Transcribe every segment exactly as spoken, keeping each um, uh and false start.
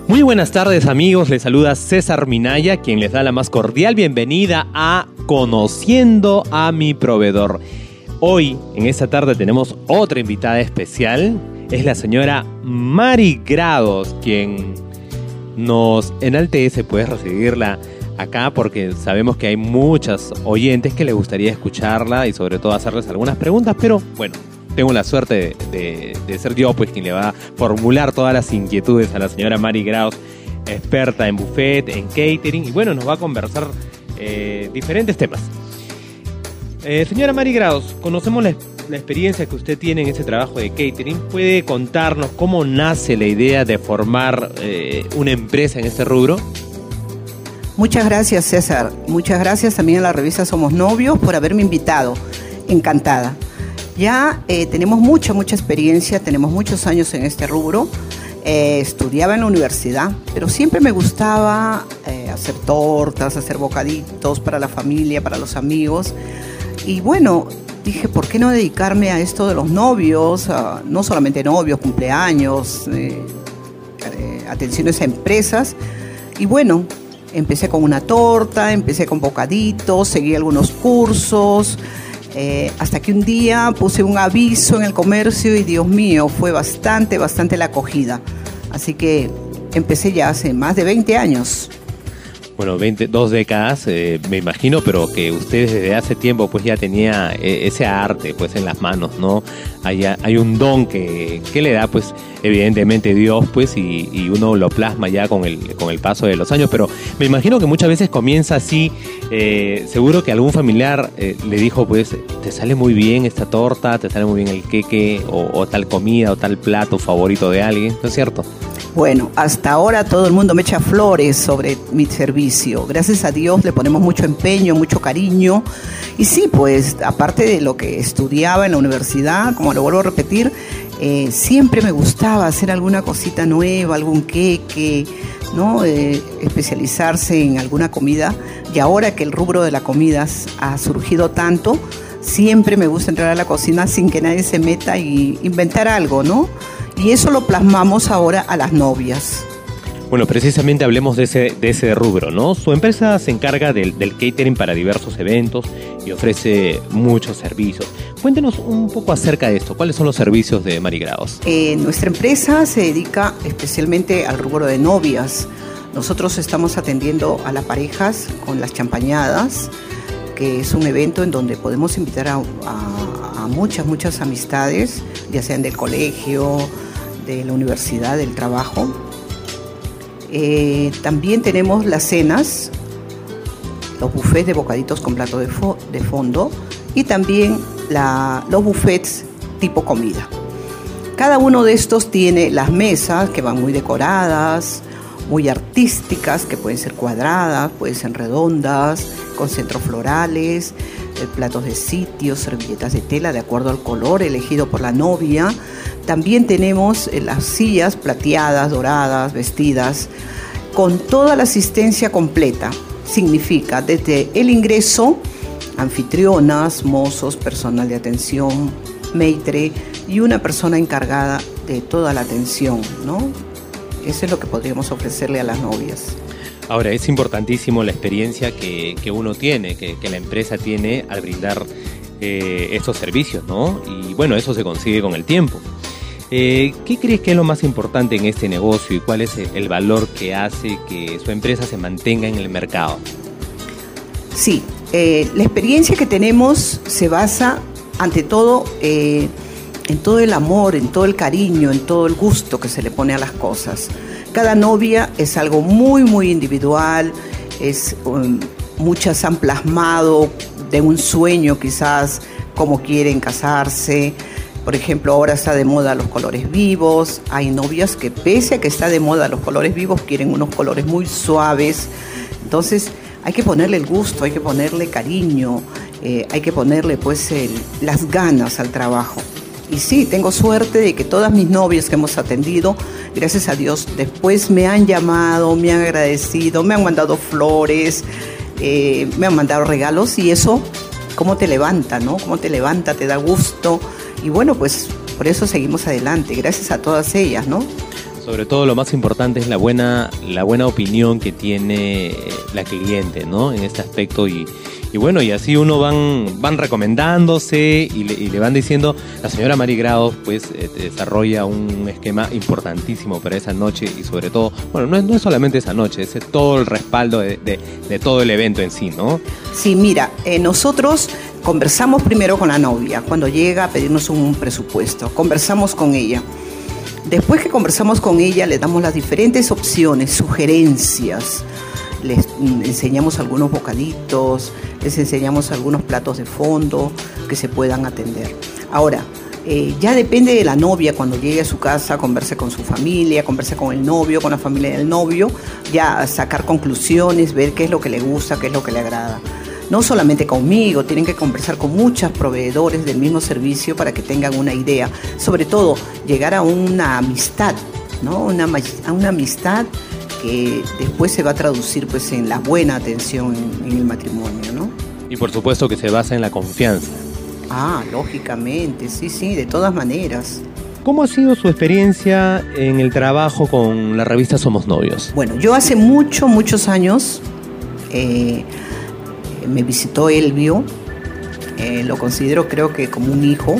Muy buenas tardes, amigos, les saluda César Minaya, quien les da la más cordial bienvenida a Conociendo a mi proveedor. Hoy, en esta tarde, tenemos otra invitada especial, es la señora Mari Grados, quien nos enaltece, puedes recibirla acá porque sabemos que hay muchas oyentes que les gustaría escucharla y sobre todo hacerles algunas preguntas, pero bueno, tengo la suerte de, de, de ser yo pues quien le va a formular todas las inquietudes a la señora Mari Grados, experta en buffet, en catering, y bueno, nos va a conversar eh, diferentes temas. Eh, señora Mari Grados, conocemos la, la experiencia que usted tiene en ese trabajo de catering. ¿Puede contarnos cómo nace la idea de formar eh, una empresa en este rubro? Muchas gracias, César. Muchas gracias también a la revista Somos Novios por haberme invitado. Encantada. Ya eh, tenemos mucha, mucha experiencia, tenemos muchos años en este rubro. Eh, estudiaba en la universidad, pero siempre me gustaba eh, hacer tortas, hacer bocaditos para la familia, para los amigos. Y bueno, dije, ¿por qué no dedicarme a esto de los novios? A, no solamente novios, cumpleaños, eh, eh, atenciones a empresas. Y bueno, empecé con una torta, empecé con bocaditos, seguí algunos cursos. Eh, hasta que un día puse un aviso en el comercio y Dios mío, fue bastante, bastante la acogida. Así que empecé ya hace más de veinte años. Bueno, veinte, dos décadas, eh, me imagino, pero que usted desde hace tiempo pues ya tenía eh, ese arte pues en las manos, ¿no? Hay, hay un don que, que le da pues evidentemente Dios pues y, y uno lo plasma ya con el, con el paso de los años, pero me imagino que muchas veces comienza así, eh, seguro que algún familiar eh, le dijo pues te sale muy bien esta torta, te sale muy bien el queque o, o tal comida o tal plato favorito de alguien, ¿no es cierto? Bueno, hasta ahora todo el mundo me echa flores sobre mi servicio. Gracias a Dios le ponemos mucho empeño, mucho cariño. Y sí, pues aparte de lo que estudiaba en la universidad, como lo vuelvo a repetir, eh, siempre me gustaba hacer alguna cosita nueva, algún queque, ¿no? Eh, especializarse en alguna comida. Y ahora que el rubro de la comida ha surgido tanto, siempre me gusta entrar a la cocina sin que nadie se meta y inventar algo, ¿no? Y eso lo plasmamos ahora a las novias. Bueno, precisamente hablemos de ese, de ese rubro, ¿no? Su empresa se encarga del, del catering para diversos eventos y ofrece muchos servicios. Cuéntenos un poco acerca de esto. ¿Cuáles son los servicios de Mari Grados? Eh, nuestra empresa se dedica especialmente al rubro de novias. Nosotros estamos atendiendo a las parejas con las champañadas, que es un evento en donde podemos invitar a, a, a muchas, muchas amistades, ya sean del colegio, de la universidad, del trabajo. Eh, también tenemos las cenas, los buffets de bocaditos con plato de, fo- de fondo y también la, los buffets tipo comida. Cada uno de estos tiene las mesas que van muy decoradas, muy artísticas, que pueden ser cuadradas, pueden ser redondas, con centros florales, eh, platos de sitio, servilletas de tela de acuerdo al color elegido por la novia. También tenemos eh, las sillas plateadas, doradas, vestidas, con toda la asistencia completa. Significa desde el ingreso, anfitrionas, mozos, personal de atención, maitre y una persona encargada de toda la atención, ¿no? Eso es lo que podríamos ofrecerle a las novias. Ahora, es importantísimo la experiencia que, que uno tiene, que, que la empresa tiene al brindar eh, estos servicios, ¿no? Y bueno, eso se consigue con el tiempo. Eh, ¿Qué crees que es lo más importante en este negocio y cuál es el valor que hace que su empresa se mantenga en el mercado? Sí, eh, la experiencia que tenemos se basa ante todo eh, en todo el amor, en todo el cariño, en todo el gusto que se le pone a las cosas. Cada novia es algo muy, muy individual, es, um, muchas han plasmado de un sueño quizás cómo quieren casarse. Por ejemplo, ahora está de moda los colores vivos. Hay novias que pese a que está de moda los colores vivos, quieren unos colores muy suaves. Entonces hay que ponerle el gusto, hay que ponerle cariño, eh, hay que ponerle pues el, las ganas al trabajo. Y sí, tengo suerte de que todas mis novias que hemos atendido, gracias a Dios, después me han llamado, me han agradecido, me han mandado flores, eh, me han mandado regalos, y eso, cómo te levanta, ¿no? Cómo te levanta, te da gusto. Y bueno, pues por eso seguimos adelante, gracias a todas ellas, ¿no? Sobre todo lo más importante es la buena, la buena opinión que tiene la cliente, ¿no? En este aspecto y, y bueno, y así uno van, van recomendándose y le, y le van diciendo, la señora Mari Grados pues eh, desarrolla un esquema importantísimo para esa noche y sobre todo, bueno, no es, no es solamente esa noche, es todo el respaldo de, de, de todo el evento en sí, ¿no? Sí, mira, eh, nosotros conversamos primero con la novia cuando llega a pedirnos un presupuesto, conversamos con ella. Después que conversamos con ella, le damos las diferentes opciones, sugerencias, les enseñamos algunos bocaditos, les enseñamos algunos platos de fondo que se puedan atender. Ahora, eh, ya depende de la novia cuando llegue a su casa, converse con su familia, converse con el novio, con la familia del novio, ya sacar conclusiones, ver qué es lo que le gusta, qué es lo que le agrada. No solamente conmigo, tienen que conversar con muchos proveedores del mismo servicio para que tengan una idea. Sobre todo, llegar a una amistad, ¿no? Una, a una amistad que después se va a traducir pues, en la buena atención en, en el matrimonio, ¿no? Y por supuesto que se basa en la confianza. Ah, lógicamente, sí, sí, de todas maneras. ¿Cómo ha sido su experiencia en el trabajo con la revista Somos Novios? Bueno, yo hace muchos, muchos años... Eh, me visitó Elvio, eh, lo considero creo que como un hijo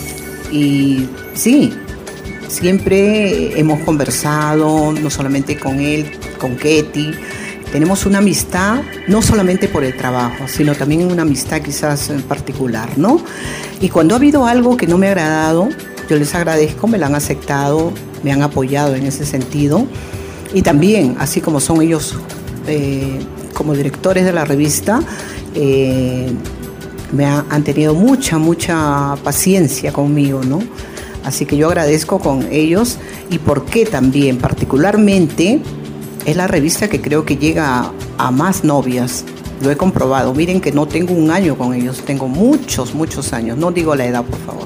y sí, siempre hemos conversado, no solamente con él, con Ketty, tenemos una amistad no solamente por el trabajo, sino también una amistad quizás en particular, ¿no? Y cuando ha habido algo que no me ha agradado, yo les agradezco, me lo han aceptado, me han apoyado en ese sentido y también, así como son ellos eh, como directores de la revista, eh, me ha, han tenido mucha, mucha paciencia conmigo, ¿no? Así que yo agradezco con ellos y porque también, particularmente, es la revista que creo que llega a, a más novias. Lo he comprobado. Miren que no tengo un año con ellos, tengo muchos, muchos años. No digo la edad, por favor.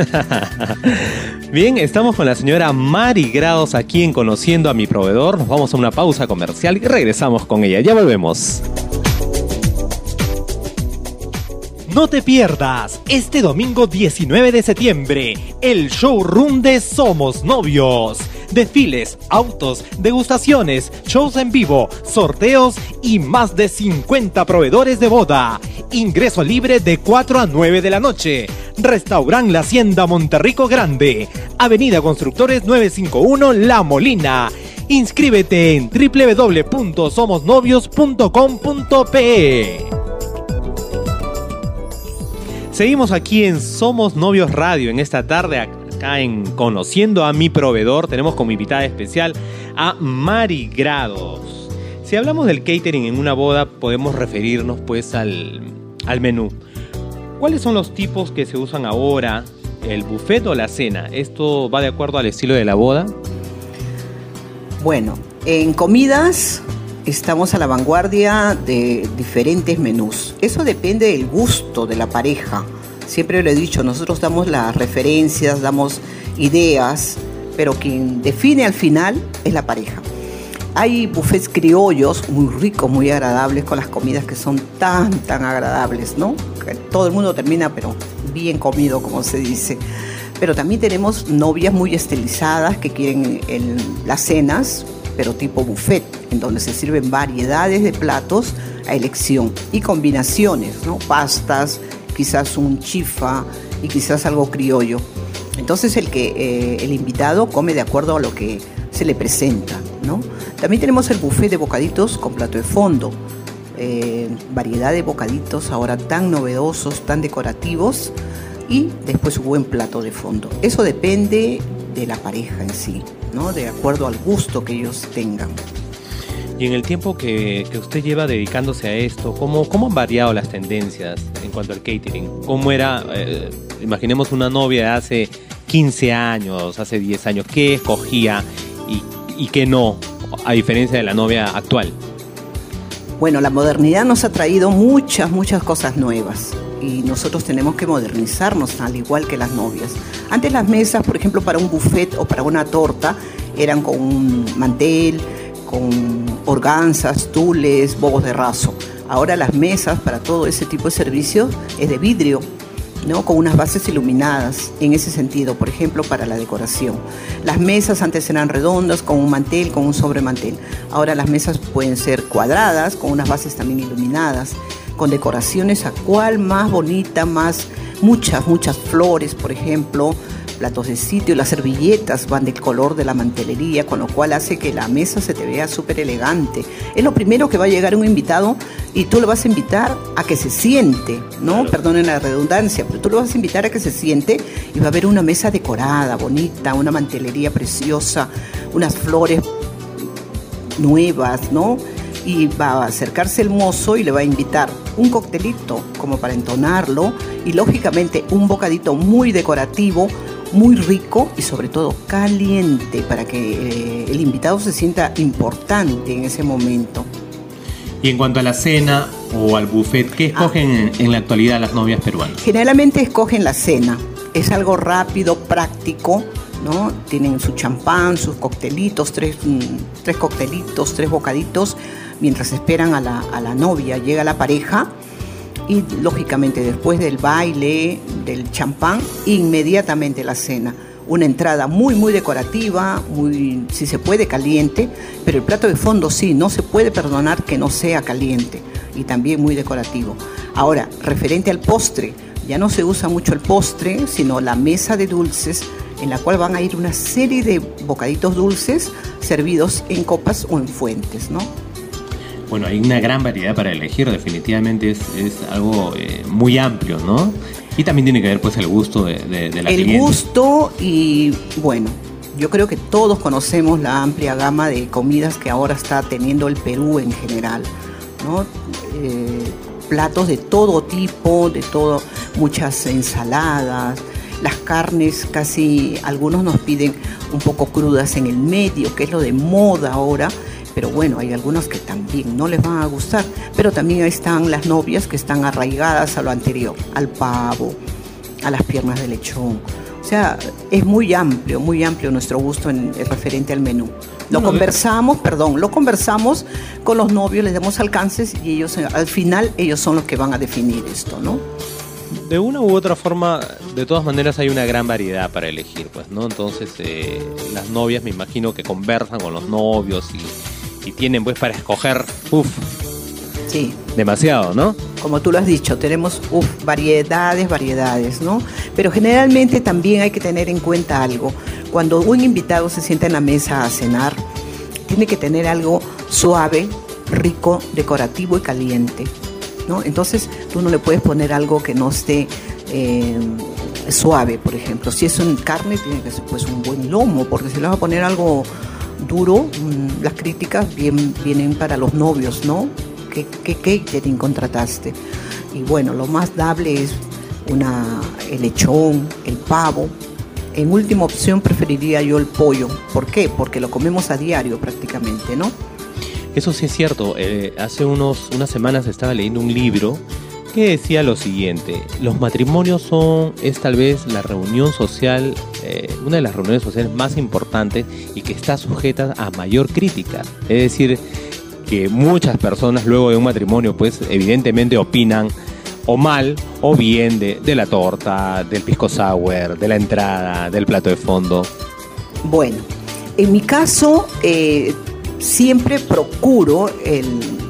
Bien, estamos con la señora Mari Grados aquí en Conociendo a mi Proveedor. Nos vamos a una pausa comercial y regresamos con ella. Ya volvemos. No te pierdas este domingo diecinueve de septiembre el showroom de Somos Novios. Desfiles, autos, degustaciones, shows en vivo, sorteos y más de cincuenta proveedores de boda. Ingreso libre de cuatro a nueve de la noche. Restaurant La Hacienda Monterrico Grande, Avenida Constructores novecientos cincuenta y uno La Molina. Inscríbete en doble u doble u doble u punto somos novios punto com punto pe. Seguimos aquí en Somos Novios Radio en esta tarde, acá en Conociendo a mi Proveedor. Tenemos como invitada especial a Mari Grados. Si hablamos del catering en una boda, podemos referirnos pues al, al menú. ¿Cuáles son los tipos que se usan ahora? ¿El buffet o la cena? ¿Esto va de acuerdo al estilo de la boda? Bueno, en comidas estamos a la vanguardia de diferentes menús. Eso depende del gusto de la pareja. Siempre lo he dicho, nosotros damos las referencias, damos ideas, pero quien define al final es la pareja. Hay buffets criollos muy ricos, muy agradables, con las comidas que son tan, tan agradables, ¿no? Que todo el mundo termina, pero bien comido, como se dice. Pero también tenemos novias muy estilizadas que quieren el, las cenas, pero tipo buffet, en donde se sirven variedades de platos a elección y combinaciones, ¿no? Pastas, quizás un chifa y quizás algo criollo. Entonces el, que, eh, el invitado come de acuerdo a lo que se le presenta, ¿no? También tenemos el buffet de bocaditos con plato de fondo. Eh, variedad de bocaditos ahora tan novedosos, tan decorativos y después un buen plato de fondo. Eso depende de la pareja en sí, ¿no? De acuerdo al gusto que ellos tengan. Y en el tiempo que, que usted lleva dedicándose a esto, ¿cómo, ¿cómo han variado las tendencias en cuanto al catering? ¿Cómo era, eh, imaginemos una novia de hace quince años, hace diez años, qué escogía y, y qué no, a diferencia de la novia actual? Bueno, la modernidad nos ha traído muchas, muchas cosas nuevas y nosotros tenemos que modernizarnos al igual que las novias. Antes las mesas, por ejemplo, para un buffet o para una torta, eran con un mantel, con organzas, tules, bobos de raso. Ahora las mesas para todo ese tipo de servicios es de vidrio ¿no? Con unas bases iluminadas, en ese sentido, por ejemplo, para la decoración. Las mesas antes eran redondas, con un mantel, con un sobremantel. Ahora las mesas pueden ser cuadradas, con unas bases también iluminadas, con decoraciones a cual más bonita, más, muchas, muchas flores, por ejemplo, platos de sitio, las servilletas van del color de la mantelería, con lo cual hace que la mesa se te vea súper elegante. Es lo primero que va a llegar un invitado y tú le vas a invitar a que se siente, ¿no? Claro. Perdonen la redundancia, pero tú lo vas a invitar a que se siente y va a haber una mesa decorada, bonita, una mantelería preciosa, unas flores nuevas, ¿no? Y va a acercarse el mozo y le va a invitar un coctelito como para entonarlo y lógicamente un bocadito muy decorativo, muy rico y sobre todo caliente para que eh, el invitado se sienta importante en ese momento. Y en cuanto a la cena o al buffet, ¿qué escogen ah. en, en la actualidad las novias peruanas? Generalmente escogen la cena, es algo rápido, práctico, ¿no? Tienen su champán, sus coctelitos, tres, tres coctelitos, tres bocaditos, mientras esperan a la, a la novia. Llega la pareja y lógicamente después del baile, del champán, inmediatamente la cena. Una entrada muy, muy decorativa, muy, si se puede, caliente, pero el plato de fondo sí, no se puede perdonar que no sea caliente y también muy decorativo. Ahora, referente al postre, ya no se usa mucho el postre, sino la mesa de dulces, en la cual van a ir una serie de bocaditos dulces servidos en copas o en fuentes, ¿no? Bueno, hay una gran variedad para elegir, definitivamente es, es algo eh, muy amplio, ¿no? Y también tiene que ver pues el gusto de, de, de la El cliente. gusto y, bueno, yo creo que todos conocemos la amplia gama de comidas que ahora está teniendo el Perú en general, ¿no? Eh, platos de todo tipo, de todo, muchas ensaladas, las carnes casi, algunos nos piden un poco crudas en el medio, que es lo de moda ahora, pero bueno, hay algunos que también no les van a gustar, pero también ahí están las novias que están arraigadas a lo anterior, al pavo, a las piernas de lechón. O sea, es muy amplio, muy amplio nuestro gusto en, en referente al menú. Lo bueno, conversamos, de... perdón, lo conversamos con los novios, les damos alcances y ellos, al final, ellos son los que van a definir esto, ¿no? De una u otra forma, de todas maneras hay una gran variedad para elegir, pues, ¿no? Entonces, eh, las novias me imagino que conversan con los novios y, y tienen, pues, para escoger, uff, sí, demasiado, ¿no? Como tú lo has dicho, tenemos uf, variedades, variedades, ¿no? Pero generalmente también hay que tener en cuenta algo. Cuando un invitado se sienta en la mesa a cenar, tiene que tener algo suave, rico, decorativo y caliente, ¿no? Entonces tú no le puedes poner algo que no esté eh, suave, por ejemplo. Si es un carne, tiene que ser pues un buen lomo, porque si le vas a poner algo duro, mmm, las críticas bien, vienen para los novios, ¿no? ¿Qué, qué catering contrataste? Y bueno, lo más dable es una, el lechón, el pavo. En última opción preferiría yo el pollo. ¿Por qué? Porque lo comemos a diario prácticamente, ¿no? Eso sí es cierto. Eh, hace unos, unas semanas estaba leyendo un libro que decía lo siguiente: los matrimonios son, es tal vez la reunión social, eh, una de las reuniones sociales más importantes y que está sujeta a mayor crítica. Es decir, que muchas personas luego de un matrimonio pues evidentemente opinan o mal o bien de, de la torta, del pisco sour, de la entrada, del plato de fondo. Bueno, en mi caso eh, siempre procuro el,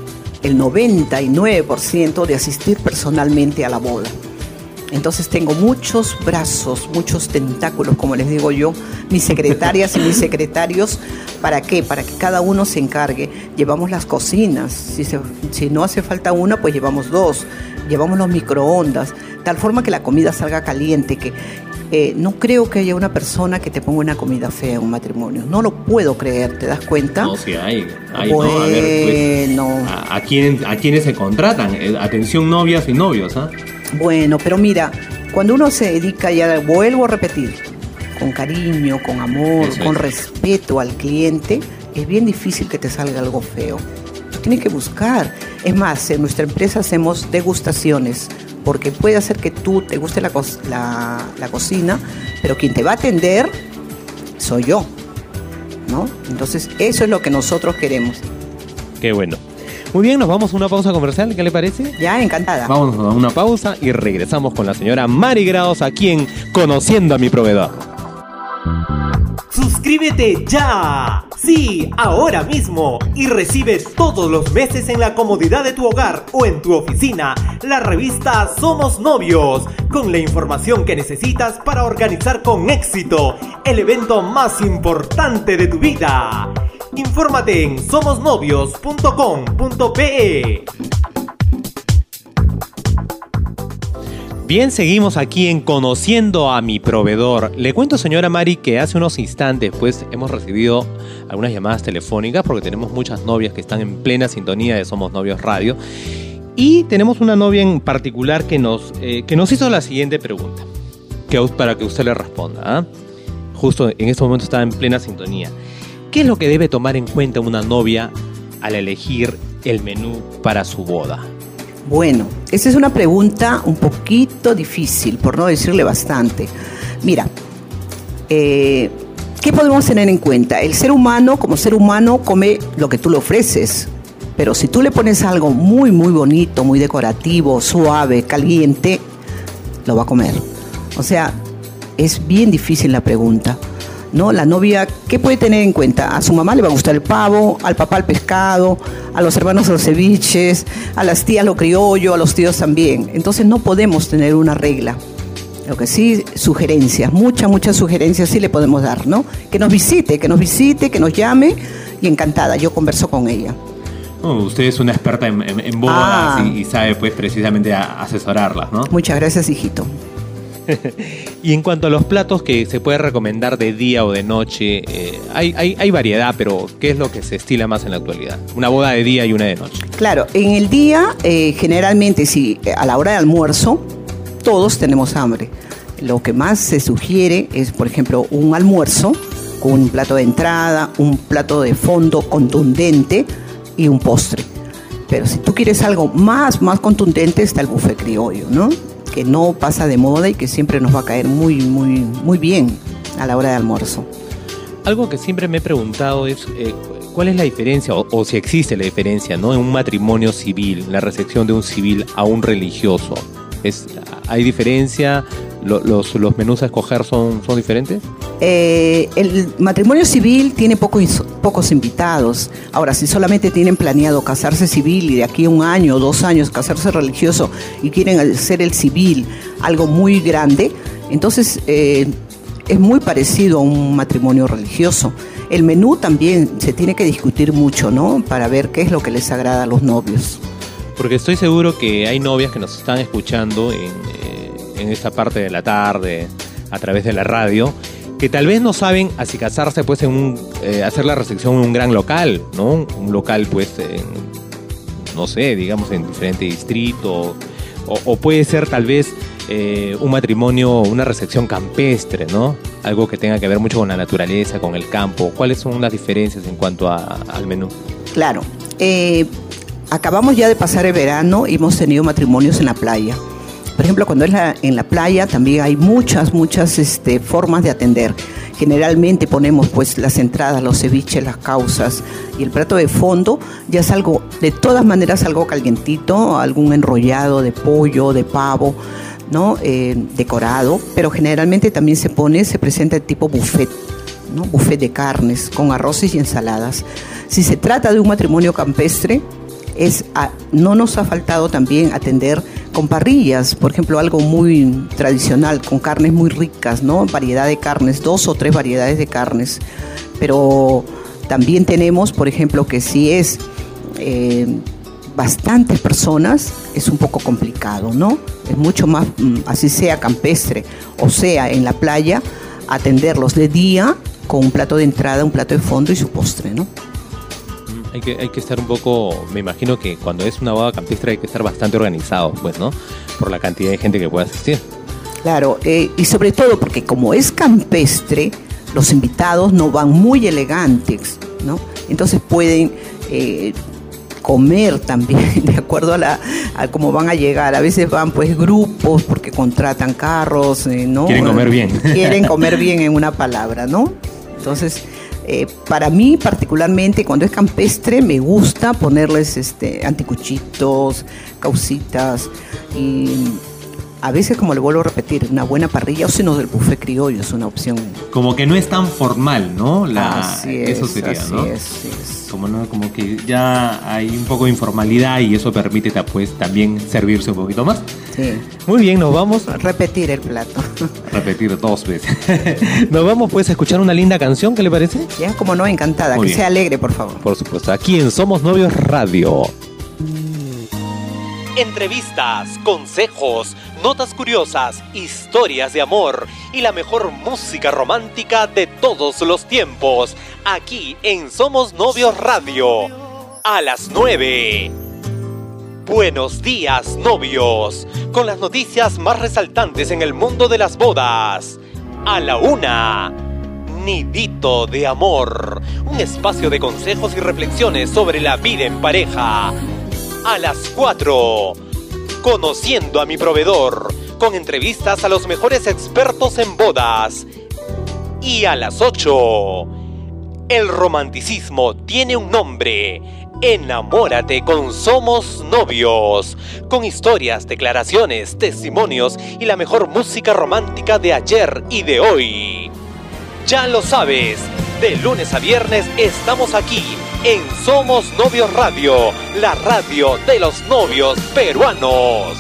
el noventa y nueve por ciento de asistir personalmente a la boda. Entonces tengo muchos brazos, muchos tentáculos, como les digo yo, mis secretarias y mis secretarios. ¿Para qué? Para que cada uno se encargue. Llevamos las cocinas, si, se, si no hace falta una, pues llevamos dos. Llevamos los microondas, tal forma que la comida salga caliente, que eh, no creo que haya una persona que te ponga una comida fea en un matrimonio. No lo puedo creer, ¿te das cuenta? No, sí hay. hay bueno. ¿no? A ver, pues, ¿a, a, quién, ¿a quiénes se contratan? Eh, atención novias y novios, ¿ah? ¿eh? Bueno, pero mira, cuando uno se dedica, ya vuelvo a repetir, con cariño, con amor, Eso con es. respeto al cliente, es bien difícil que te salga algo feo. Tienes que buscar. Es más, en nuestra empresa hacemos degustaciones, porque puede hacer que tú te guste la, co- la, la cocina, pero quien te va a atender soy yo, ¿no? Entonces, eso es lo que nosotros queremos. Qué bueno. Muy bien, nos vamos a una pausa comercial, ¿qué le parece? Ya, encantada. Vamos a una pausa y regresamos con la señora Mari Graos aquí en Conociendo a mi Proveedor. ¡Suscríbete ya! Sí, ahora mismo. Y recibe todos los meses en la comodidad de tu hogar o en tu oficina la revista Somos Novios, con la información que necesitas para organizar con éxito el evento más importante de tu vida. Infórmate en somos novios punto com punto pe. Bien, seguimos aquí en Conociendo a mi Proveedor. Le cuento, señora Mari, que hace unos instantes pues hemos recibido algunas llamadas telefónicas porque tenemos muchas novias que están en plena sintonía de Somos Novios Radio. Y tenemos una novia en particular que nos, eh, que nos hizo la siguiente pregunta, que, para que usted le responda, ¿eh? Justo en este momento está en plena sintonía. ¿Qué es lo que debe tomar en cuenta una novia al elegir el menú para su boda? Bueno, esa es una pregunta un poquito difícil, por no decirle bastante. Mira, eh, ¿qué podemos tener en cuenta? El ser humano, como ser humano, come lo que tú le ofreces. Pero si tú le pones algo muy, muy bonito, muy decorativo, suave, caliente, lo va a comer. O sea, es bien difícil la pregunta, ¿no? La novia, ¿qué puede tener en cuenta? A su mamá le va a gustar el pavo, al papá el pescado, a los hermanos los ceviches, a las tías lo criollo, a los tíos también. Entonces no podemos tener una regla. Lo que sí, sugerencias, muchas, muchas sugerencias sí le podemos dar, ¿no? Que nos visite, que nos visite, que nos llame y encantada, yo converso con ella. Oh, usted es una experta en, en, en bodas ah. y, y sabe pues precisamente a asesorarlas, ¿no? Muchas gracias, hijito. Y en cuanto a los platos que se puede recomendar de día o de noche, eh, hay, hay, hay variedad, pero ¿qué es lo que se estila más en la actualidad? Una boda de día y una de noche. Claro, en el día, eh, generalmente, si a la hora de almuerzo, todos tenemos hambre. Lo que más se sugiere es, por ejemplo, un almuerzo con un plato de entrada, un plato de fondo contundente y un postre. Pero si tú quieres algo más, más contundente, está el buffet criollo, ¿no? Que no pasa de moda y que siempre nos va a caer muy, muy, muy bien a la hora de almuerzo. Algo que siempre me he preguntado es eh, cuál es la diferencia, o, o si existe la diferencia, ¿no? En un matrimonio civil, la recepción de un civil a un religioso. Es, ¿hay diferencia? ¿Lo, los, ¿Los menús a escoger son, son diferentes? Eh, el matrimonio civil tiene pocos, pocos invitados. Ahora, si solamente tienen planeado casarse civil y de aquí a un año o dos años casarse religioso y quieren hacer el civil algo muy grande, entonces eh, es muy parecido a un matrimonio religioso. El menú también se tiene que discutir mucho, ¿no? Para ver qué es lo que les agrada a los novios. Porque estoy seguro que hay novias que nos están escuchando en, eh, en esta parte de la tarde, a través de la radio, que tal vez no saben así casarse, pues, en un, eh, hacer la recepción en un gran local, ¿no? Un local, pues, en, no sé, digamos, en diferente distrito, o, o puede ser tal vez eh, un matrimonio, una recepción campestre, ¿no? Algo que tenga que ver mucho con la naturaleza, con el campo. ¿Cuáles son las diferencias en cuanto a, al menú? Claro, eh... acabamos ya de pasar el verano y hemos tenido matrimonios en la playa. Por ejemplo, cuando es la, en la playa también hay muchas, muchas este, formas de atender. Generalmente ponemos pues las entradas, los ceviches, las causas y el plato de fondo ya es algo, de todas maneras algo calientito, algún enrollado de pollo, de pavo, ¿no? Eh, decorado, pero generalmente también se pone, se presenta el tipo buffet, ¿no? Buffet de carnes con arroces y ensaladas. Si se trata de un matrimonio campestre, Es, a, no nos ha faltado también atender con parrillas, por ejemplo, algo muy tradicional, con carnes muy ricas, ¿no? Variedad de carnes, dos o tres variedades de carnes. Pero también tenemos, por ejemplo, que si es eh, bastantes personas, es un poco complicado, ¿no? Es mucho más, así sea campestre o sea en la playa, atenderlos de día con un plato de entrada, un plato de fondo y su postre, ¿no? Hay que, hay que estar un poco, me imagino que cuando es una boda campestre hay que estar bastante organizado, pues, ¿no? Por la cantidad de gente que puede asistir. Claro, eh, y sobre todo porque como es campestre, los invitados no van muy elegantes, ¿no? Entonces pueden eh, comer también, de acuerdo a, la, a cómo van a llegar. A veces van pues grupos porque contratan carros, eh, ¿no? Quieren comer bien. Quieren comer bien en una palabra, ¿no? Entonces Eh, para mí, particularmente, cuando es campestre, me gusta ponerles este, anticuchitos, causitas y a veces, como le vuelvo a repetir, una buena parrilla o si no del buffet criollo es una opción. Como que no es tan formal, ¿no? La, así es, eso sería, así ¿no? es, así es. Como, no, como que ya hay un poco de informalidad y eso permite pues, también servirse un poquito más. Sí. Muy bien, nos vamos a repetir el plato. Repetir dos veces. Nos vamos pues a escuchar una linda canción, ¿qué le parece? Ya, como no, encantada. Muy que bien. Sea alegre, por favor. Por supuesto, aquí en Somos Novios Radio. Entrevistas, consejos, notas curiosas, historias de amor y la mejor música romántica de todos los tiempos. Aquí en Somos Novios Radio. A las nueve. Buenos días, novios. Con las noticias más resaltantes en el mundo de las bodas. A la una. Nidito de Amor. Un espacio de consejos y reflexiones sobre la vida en pareja. A las cuatro, Conociendo a mi proveedor, con entrevistas a los mejores expertos en bodas. Y a las ocho, El romanticismo tiene un nombre. Enamórate con Somos Novios, con historias, declaraciones, testimonios y la mejor música romántica de ayer y de hoy. Ya lo sabes, de lunes a viernes estamos aquí en Somos Novios Radio, la radio de los novios peruanos.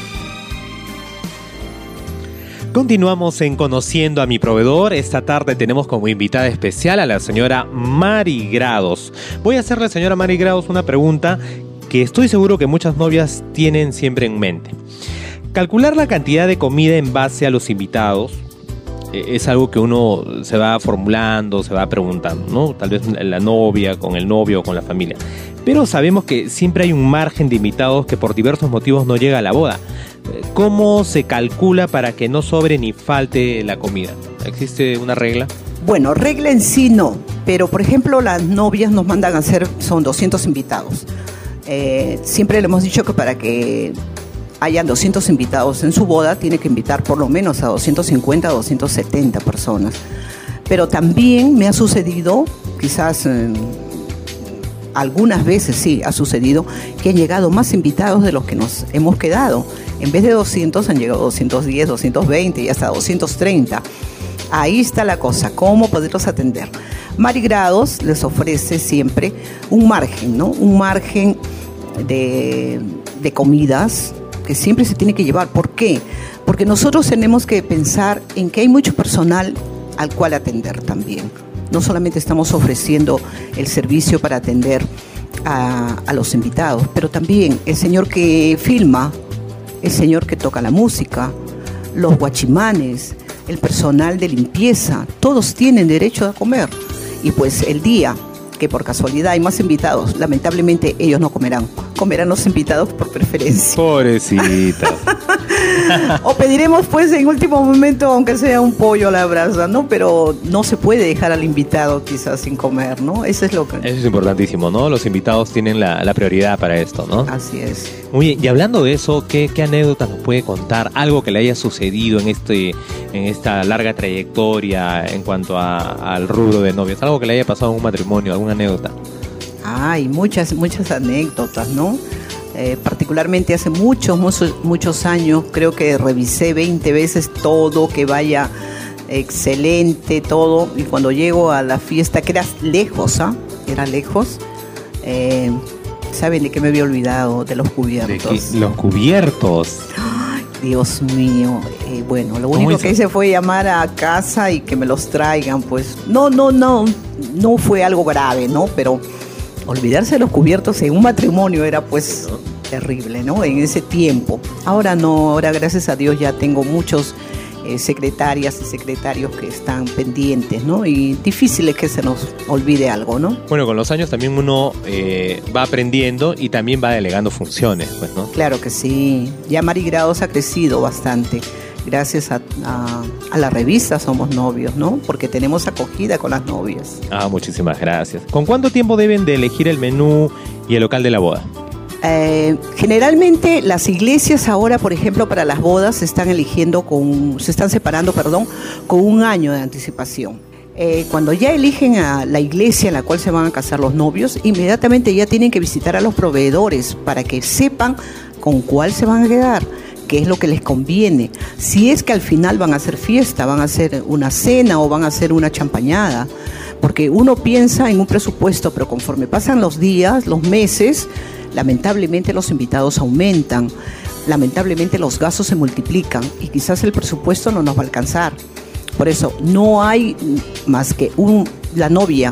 Continuamos en Conociendo a mi proveedor. Esta tarde tenemos como invitada especial a la señora Mari Grados. Voy a hacerle, señora Mari Grados, una pregunta que estoy seguro que muchas novias tienen siempre en mente. Calcular la cantidad de comida en base a los invitados es algo que uno se va formulando, se va preguntando, ¿no? Tal vez la novia, con el novio o con la familia. Pero sabemos que siempre hay un margen de invitados que por diversos motivos no llega a la boda. ¿Cómo se calcula para que no sobre ni falte la comida? ¿Existe una regla? Bueno, regla en sí no, pero por ejemplo las novias nos mandan a hacer, son doscientos invitados. Eh, siempre le hemos dicho que para que hayan doscientos invitados en su boda, tiene que invitar por lo menos a doscientos cincuenta, doscientos setenta personas. Pero también me ha sucedido, quizás eh, algunas veces sí ha sucedido, que han llegado más invitados de los que nos hemos quedado. En vez de doscientos han llegado doscientos diez, doscientos veinte y hasta doscientos treinta. Ahí está la cosa, cómo poderlos atender. Mari Grados les ofrece siempre un margen, ¿no? Un margen de, de comidas que siempre se tiene que llevar. ¿Por qué? Porque nosotros tenemos que pensar en que hay mucho personal al cual atender también. No solamente estamos ofreciendo el servicio para atender a, a los invitados, pero también el señor que filma, el señor que toca la música, los guachimanes, el personal de limpieza, todos tienen derecho a comer. Y pues el día que por casualidad hay más invitados, lamentablemente ellos no comerán. Comerán los invitados por preferencia. Pobrecita. O pediremos pues en último momento, aunque sea un pollo a la brasa, ¿no? Pero no se puede dejar al invitado quizás sin comer, ¿no? Eso es lo que... Eso es importantísimo, ¿no? Los invitados tienen la, la prioridad para esto, ¿no? Así es. Muy bien, y hablando de eso, ¿qué, qué anécdota nos puede contar? Algo que le haya sucedido en este en esta larga trayectoria en cuanto a, al rubro de novios. Algo que le haya pasado en un matrimonio, alguna anécdota. Hay muchas, muchas anécdotas, ¿no? Eh, particularmente hace muchos, muchos, muchos años, creo que revisé veinte veces todo, que vaya excelente, todo. Y cuando llego a la fiesta, que era lejos, ¿ah? ¿eh? Era lejos. Eh, ¿Saben de qué me había olvidado? De los cubiertos. ¿De los cubiertos? Ay, Dios mío. Eh, bueno, lo único que hice fue llamar a casa y que me los traigan, pues. No, no, no, no fue algo grave, ¿no? Pero olvidarse de los cubiertos en un matrimonio era pues terrible, ¿no? En ese tiempo. Ahora no, ahora gracias a Dios ya tengo muchos eh, secretarias y secretarios que están pendientes, ¿no? Y difícil es que se nos olvide algo, ¿no? Bueno, con los años también uno eh, va aprendiendo y también va delegando funciones, pues, ¿no? Claro que sí. Ya Mari Grados ha crecido bastante. Gracias a, a, a la revista Somos Novios, ¿no? Porque tenemos acogida con las novias. Ah, muchísimas gracias. ¿Con cuánto tiempo deben de elegir el menú y el local de la boda? Eh, generalmente las iglesias ahora, por ejemplo, para las bodas se están eligiendo con, se están separando, perdón, con un año de anticipación. Eh, cuando ya eligen a la iglesia en la cual se van a casar los novios, inmediatamente ya tienen que visitar a los proveedores para que sepan con cuál se van a quedar, qué es lo que les conviene. Si es que al final van a hacer fiesta, van a hacer una cena o van a hacer una champañada. Porque uno piensa en un presupuesto, pero conforme pasan los días, los meses, lamentablemente los invitados aumentan, lamentablemente los gastos se multiplican y quizás el presupuesto no nos va a alcanzar. Por eso no hay más que un, la novia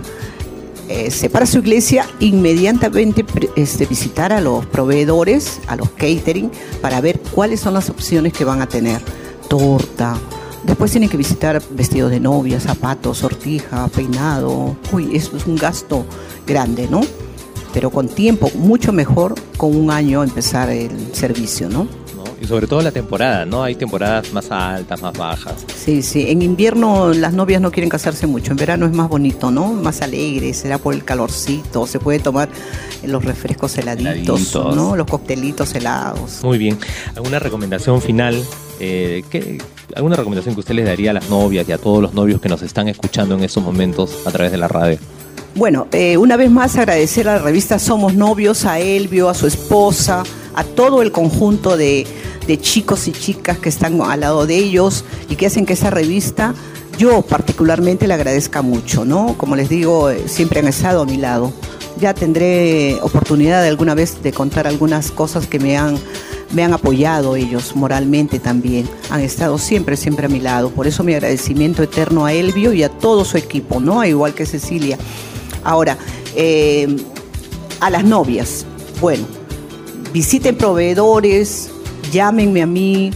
eh, separa su iglesia, inmediatamente este, visitar a los proveedores, a los catering, para ver cuáles son las opciones que van a tener. Torta. Después tienen que visitar vestidos de novia, zapatos, sortija, peinado. Uy, eso es un gasto grande, ¿no? Pero con tiempo, mucho mejor con un año empezar el servicio, ¿no? ¿No? Y sobre todo la temporada, ¿no? Hay temporadas más altas, más bajas. Sí, sí. En invierno las novias no quieren casarse mucho. En verano es más bonito, ¿no? Más alegre, será por el calorcito. Se puede tomar los refrescos heladitos, heladitos. ¿no? Los coctelitos helados. Muy bien. ¿Alguna recomendación final? Eh, ¿qué, ¿Alguna recomendación que usted les daría a las novias y a todos los novios que nos están escuchando en estos momentos a través de la radio? Bueno, eh, una vez más agradecer a la revista Somos Novios, a Elvio, a su esposa, a todo el conjunto de, de chicos y chicas que están al lado de ellos y que hacen que esa revista, yo particularmente le agradezca mucho, ¿no? Como les digo, eh, siempre han estado a mi lado. Ya tendré oportunidad de alguna vez de contar algunas cosas que me han, me han apoyado ellos moralmente también. Han estado siempre, siempre a mi lado. Por eso mi agradecimiento eterno a Elvio y a todo su equipo, ¿no? Igual que Cecilia. Ahora, eh, a las novias, bueno, visiten proveedores, llámenme a mí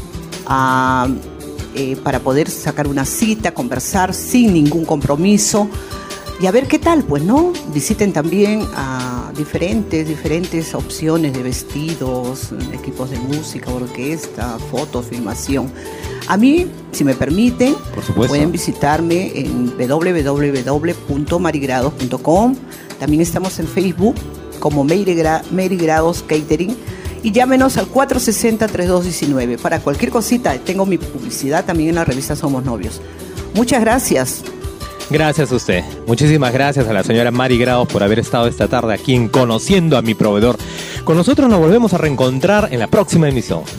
a, eh, para poder sacar una cita, conversar sin ningún compromiso y a ver qué tal, pues, ¿no? Visiten también a diferentes, diferentes opciones de vestidos, equipos de música, orquesta, fotos, filmación. A mí, si me permiten, por supuesto, pueden visitarme en doble u doble u doble u punto marigrados punto com. También estamos en Facebook como Marigrados Catering. Y llámenos al cuatro seis cero, tres dos uno nueve. Para cualquier cosita, tengo mi publicidad también en la revista Somos Novios. Muchas gracias. Gracias a usted. Muchísimas gracias a la señora Mari Grados por haber estado esta tarde aquí en Conociendo a mi Proveedor. Con nosotros nos volvemos a reencontrar en la próxima emisión.